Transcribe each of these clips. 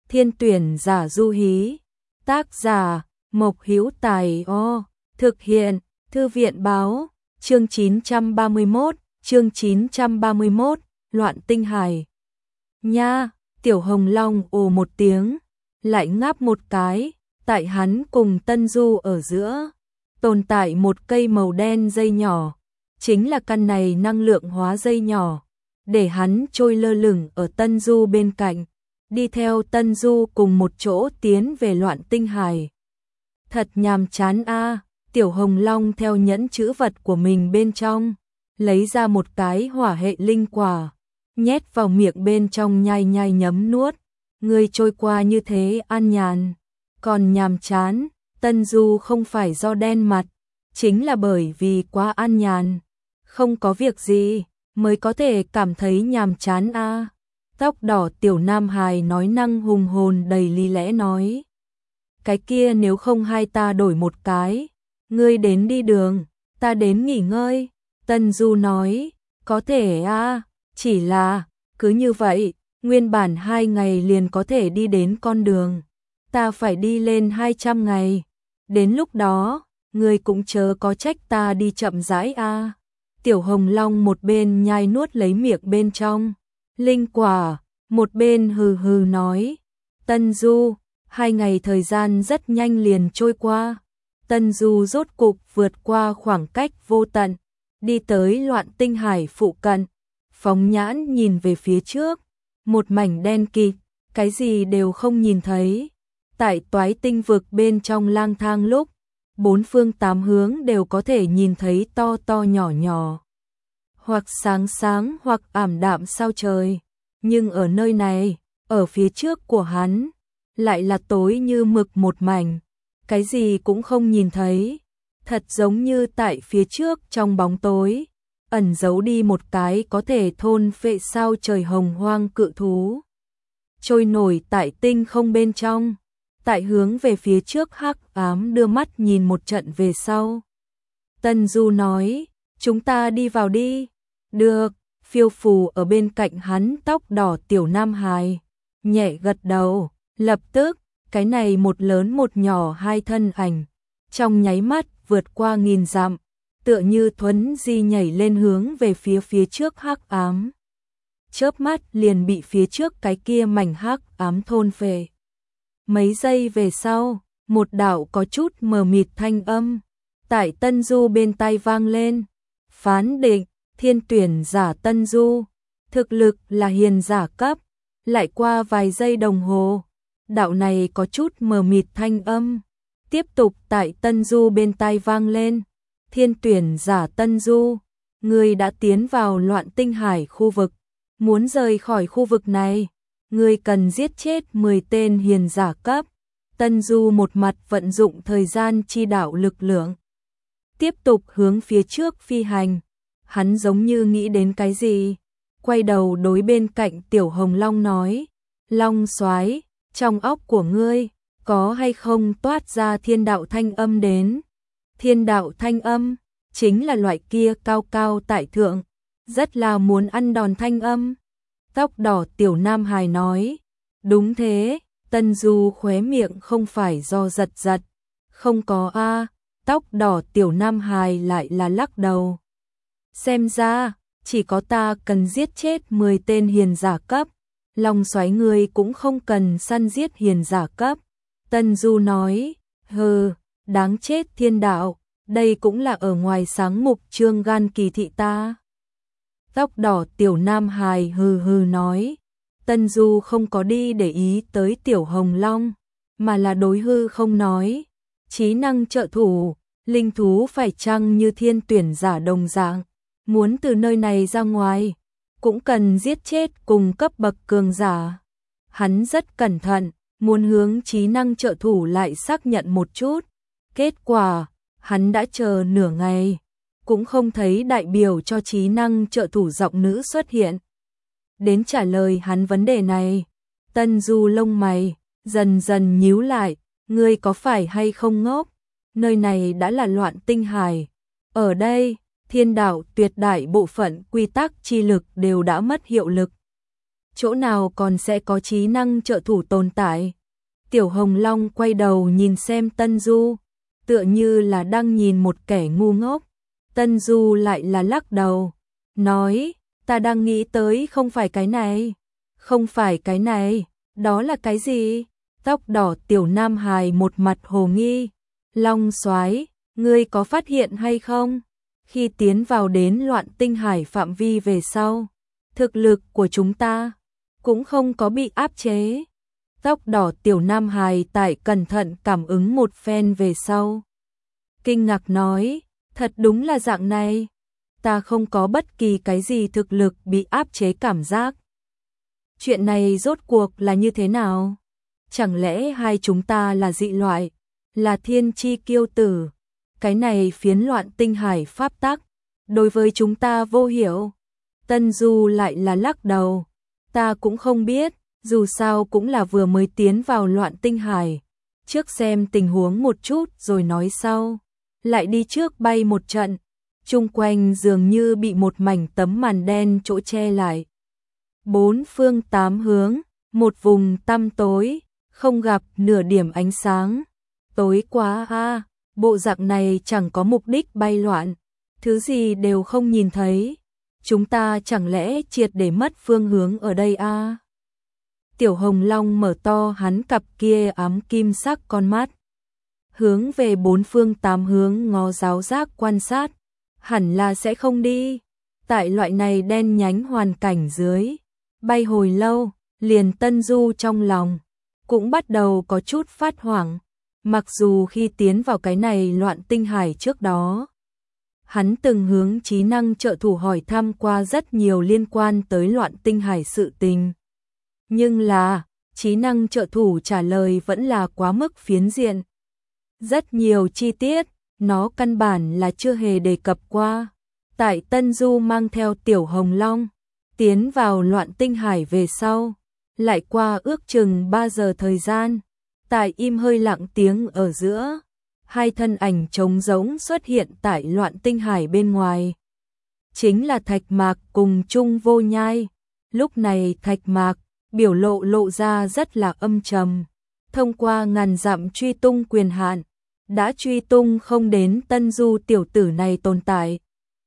Thiên tuyển giả du hí. Tác giả Mộc Hữu Tài. Thực hiện Thư viện báo. Chương 931, Loạn tinh hải. Nha, Tiểu Hồng Long ồ một tiếng, lại ngáp một cái, tại hắn cùng Tân Du ở giữa, tồn tại một cây màu đen dây nhỏ, chính là căn này năng lượng hóa dây nhỏ, để hắn trôi lơ lửng ở Tân Du bên cạnh, đi theo Tân Du cùng một chỗ tiến về Loạn tinh hải. Thật nhàm chán a. Tiểu Hồng Long theo nhẫn trữ vật của mình bên trong, lấy ra một cái hỏa hệ linh quả, nhét vào miệng bên trong nhai nhai nhấm nuốt. Người trôi qua như thế an nhàn, còn nhàm chán. Tân Du không phải do đen mặt, chính là bởi vì quá an nhàn, không có việc gì mới có thể cảm thấy nhàm chán a. Tóc đỏ tiểu nam hài nói năng hùng hồn đầy lý lẽ nói. Cái kia nếu không hai ta đổi một cái, ngươi đến đi đường, ta đến nghỉ ngơi. Tân Du nói, có thể a, chỉ là, cứ như vậy, nguyên bản 2 ngày liền có thể đi đến con đường. Ta phải đi lên 200 ngày. Đến lúc đó, ngươi cũng chớ có trách ta đi chậm rãi a. Tiểu Hồng Long một bên nhai nuốt lấy miệng bên trong linh quả, một bên hừ hừ nói. Tân Du, 2 ngày thời gian rất nhanh liền trôi qua. Tân Du rốt cục vượt qua khoảng cách vô tận, đi tới Loạn tinh hải phụ cận, phóng nhãn nhìn về phía trước, một mảnh đen kịt, cái gì đều không nhìn thấy. Tại Toái tinh vực bên trong lang thang lúc, 4 phương 8 hướng đều có thể nhìn thấy to to nhỏ nhỏ, hoặc sáng sáng hoặc ảm đạm sao trời, nhưng ở nơi này, ở phía trước của hắn, lại là tối như mực một mảnh, cái gì cũng không nhìn thấy, thật giống như tại phía trước trong bóng tối, ẩn giấu đi một cái có thể thôn phệ sao trời hồng hoang cự thú, trôi nổi tại tinh không bên trong. Tại hướng về phía trước hắc ám đưa mắt nhìn một trận về sau. Tân Du nói, chúng ta đi vào đi. Được, phiêu phù ở bên cạnh hắn tóc đỏ tiểu nam hài, nhẹ gật đầu, lập tức, cái này một lớn một nhỏ hai thân ảnh, trong nháy mắt vượt qua 1000 dặm, tựa như thuấn di nhảy lên hướng về phía trước hắc ám. Chớp mắt liền bị phía trước cái kia mảnh hắc ám thôn phệ. Mấy giây về sau, một đạo có chút mờ mịt thanh âm tại Tân Du bên tai vang lên. Phán định, thiên tuyển giả Tân Du, thực lực là hiền giả cấp. Lại qua vài giây đồng hồ, đạo này có chút mờ mịt thanh âm tiếp tục tại Tân Du bên tai vang lên. Thiên tuyển giả Tân Du, ngươi đã tiến vào Loạn tinh hải khu vực, muốn rời khỏi khu vực này, ngươi cần giết chết 10 tên hiền giả cấp. Tân Du một mặt vận dụng thời gian chi đạo lực lượng, tiếp tục hướng phía trước phi hành. Hắn giống như nghĩ đến cái gì, quay đầu đối bên cạnh Tiểu Hồng Long nói, Long soái, trong óc của ngươi có hay không toát ra thiên đạo thanh âm đến? Thiên đạo thanh âm chính là loại kia cao cao tại thượng, rất là muốn ăn đòn thanh âm. Tóc đỏ tiểu nam hài nói, đúng thế. Tân Du khóe miệng không phải do giật giật, không có a. Tóc đỏ tiểu nam hài lại là lắc đầu. Xem ra, chỉ có ta cần giết chết 10 tên hiền giả cấp, Long soái ngươi cũng không cần săn giết hiền giả cấp. Tân Du nói, hừ, đáng chết thiên đạo, đây cũng là ở ngoài sáng mục trương gan kỳ thị ta. Tóc đỏ tiểu nam hài hừ hừ nói. Tân Du không có đi để ý tới Tiểu Hồng Long, mà là đối hư không nói, trí năng trợ thủ, linh thú phải chăng như thiên tuyển giả đồng dạng, muốn từ nơi này ra ngoài, cũng cần giết chết cùng cấp bậc cường giả. Hắn rất cẩn thận, muốn hướng trí năng trợ thủ lại xác nhận một chút, kết quả, hắn đã chờ nửa ngày, cũng không thấy đại biểu cho trí năng trợ thủ giọng nữ xuất hiện. Đến trả lời hắn vấn đề này, Tân Du lông mày dần dần nhíu lại, ngươi có phải hay không ngốc? Nơi này đã là Loạn tinh hải, ở đây, thiên đạo tuyệt đại bộ phận quy tắc chi lực đều đã mất hiệu lực. chỗ nào còn sẽ có trí năng trợ thủ tồn tại. Tiểu Hồng Long quay đầu nhìn xem Tân Du, tựa như là đang nhìn một kẻ ngu ngốc. Tân Du lại là lắc đầu, nói, ta đang nghĩ tới không phải cái này. Không phải cái này, đó là cái gì? Tóc đỏ tiểu nam hài một mặt hồ nghi. Long soái, ngươi có phát hiện hay không? Khi tiến vào đến Loạn Tinh Hải phạm vi về sau, thực lực của chúng ta cũng không có bị áp chế. Tóc đỏ tiểu nam hài tại cẩn thận cảm ứng một phen về sau. Kinh ngạc nói, thật đúng là dạng này. Ta không có bất kỳ cái gì thực lực bị áp chế cảm giác. Chuyện này rốt cuộc là như thế nào? Chẳng lẽ hai chúng ta là dị loại, là thiên chi kiêu tử? Cái này phiến Loạn Tinh Hải pháp tắc, đối với chúng ta vô hiểu. Tân Du lại là lắc đầu, ta cũng không biết, dù sao cũng là vừa mới tiến vào Loạn Tinh Hải, trước xem tình huống một chút rồi nói sau. Lại đi trước bay một trận, chung quanh dường như bị một mảnh tấm màn đen chỗ che lại. Bốn phương tám hướng, một vùng tăm tối, không gặp nửa điểm ánh sáng. Tối quá a, bộ dạng này chẳng có mục đích bay loạn, thứ gì đều không nhìn thấy. Chúng ta chẳng lẽ triệt để mất phương hướng ở đây a? Tiểu Hồng Long mở to hắn cặp kia ám kim sắc con mắt, hướng về bốn phương tám hướng ngó giáo giác quan sát, hẳn là sẽ không đi. Tại loại này đen nhánh hoàn cảnh dưới, bay hồi lâu, liền Tân Du trong lòng cũng bắt đầu có chút phát hoảng. Mặc dù khi tiến vào cái này Loạn Tinh Hải trước đó, hắn từng hướng trí năng trợ thủ hỏi thăm qua rất nhiều liên quan tới Loạn Tinh Hải sự tình. Nhưng là, trí năng trợ thủ trả lời vẫn là quá mức phiến diện. Rất nhiều chi tiết, nó căn bản là chưa hề đề cập qua. Tại Tân Du mang theo Tiểu Hồng Long, tiến vào Loạn Tinh Hải về sau, lại qua ước chừng 3 giờ thời gian. Tại im hơi lặng tiếng ở giữa, hai thân ảnh trống rỗng xuất hiện tại Loạn Tinh Hải bên ngoài. Chính là Thạch Mạc cùng Trung Vô Nhai. Lúc này Thạch Mạc, biểu lộ ra rất là âm trầm. Thông qua ngàn dặm truy tung quyền hạn, đã truy tung không đến Tân Du tiểu tử này tồn tại.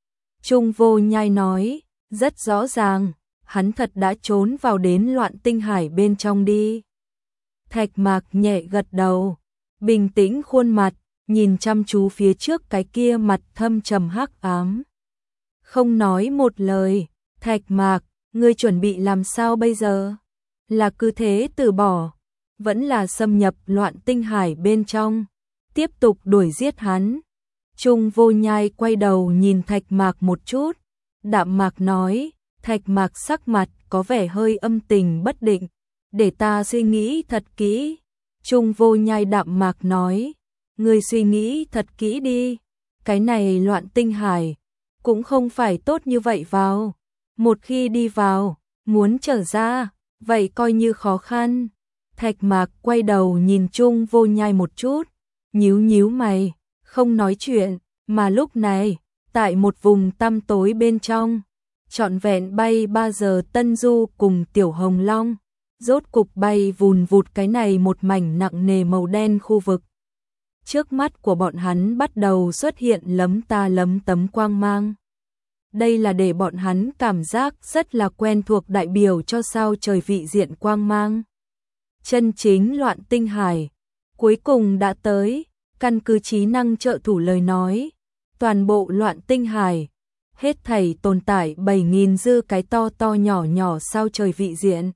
Trung Vô Nhai nói, rất rõ ràng, hắn thật đã trốn vào đến Loạn Tinh Hải bên trong đi. Thạch Mạc nhẹ gật đầu, bình tĩnh khuôn mặt, nhìn chăm chú phía trước cái kia mặt thâm trầm hắc ám. Không nói một lời, Thạch Mạc, ngươi chuẩn bị làm sao bây giờ? Là cứ thế từ bỏ, vẫn là xâm nhập Loạn Tinh Hải bên trong, tiếp tục đuổi giết hắn? Trung Vô Nhai quay đầu nhìn Thạch Mạc một chút, đạm mạc nói, Thạch Mạc sắc mặt có vẻ hơi âm tình bất định, để ta suy nghĩ thật kỹ. Trung Vô Nhai đạm mạc nói, ngươi suy nghĩ thật kỹ đi, cái này Loạn Tinh Hải cũng không phải tốt như vậy vào. Một khi đi vào, muốn trở ra, vậy coi như khó khăn. Thạch Mạc quay đầu nhìn Trung Vô Nhai một chút, nhíu mày, không nói chuyện, mà lúc này, tại một vùng tăm tối bên trong, trọn vẹn bay 3 giờ Tân Du cùng Tiểu Hồng Long, rốt cục bay vùn vụt cái này một mảnh nặng nề màu đen khu vực. Trước mắt của bọn hắn bắt đầu xuất hiện lấm ta lấm tấm quang mang. Đây là để bọn hắn cảm giác rất là quen thuộc đại biểu cho sao trời vị diện quang mang. Chân chính Loạn Tinh Hải cuối cùng đã tới. Căn cứ trí năng trợ thủ lời nói, toàn bộ Loạn Tinh Hải hết thảy tồn tại 7.000 dư cái to nhỏ sao trời vị diện.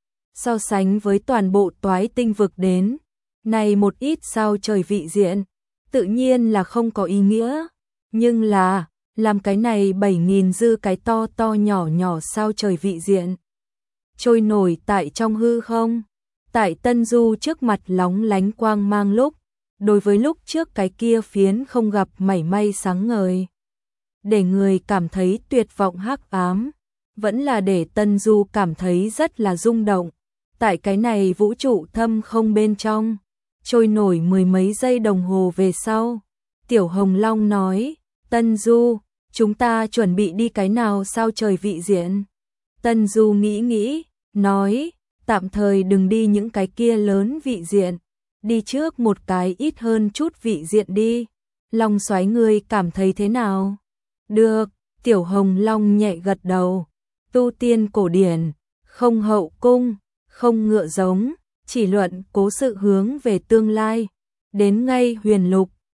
So sánh với toàn bộ Toái Tinh vực đến, này một ít sao trời vị diện, tự nhiên là không có ý nghĩa, nhưng là làm cái này 7.000 dư cái to nhỏ sao trời vị diện trôi nổi tại trong hư không. Tại Tân Du trước mặt lóng lánh quang mang lúc, đối với lúc trước cái kia phiến không gặp mảy may sáng ngời, để người cảm thấy tuyệt vọng hắc ám, vẫn là để Tân Du cảm thấy rất là rung động. Tại cái này vũ trụ thâm không bên trong, trôi nổi 10 mấy giây đồng hồ về sau, Tiểu Hồng Long nói, Tân Du, chúng ta chuẩn bị đi cái nào sao trời vị diện? Tân Du nghĩ, nói, tạm thời đừng đi những cái kia lớn vị diện, đi trước một cái ít hơn chút vị diện đi. Long Soái ngươi cảm thấy thế nào? Được, Tiểu Hồng Long nhẹ gật đầu. Tu tiên cổ điển, không hậu cung, không ngựa giống, chỉ luận cố sự hướng về tương lai. Đến ngay Huyền Lục,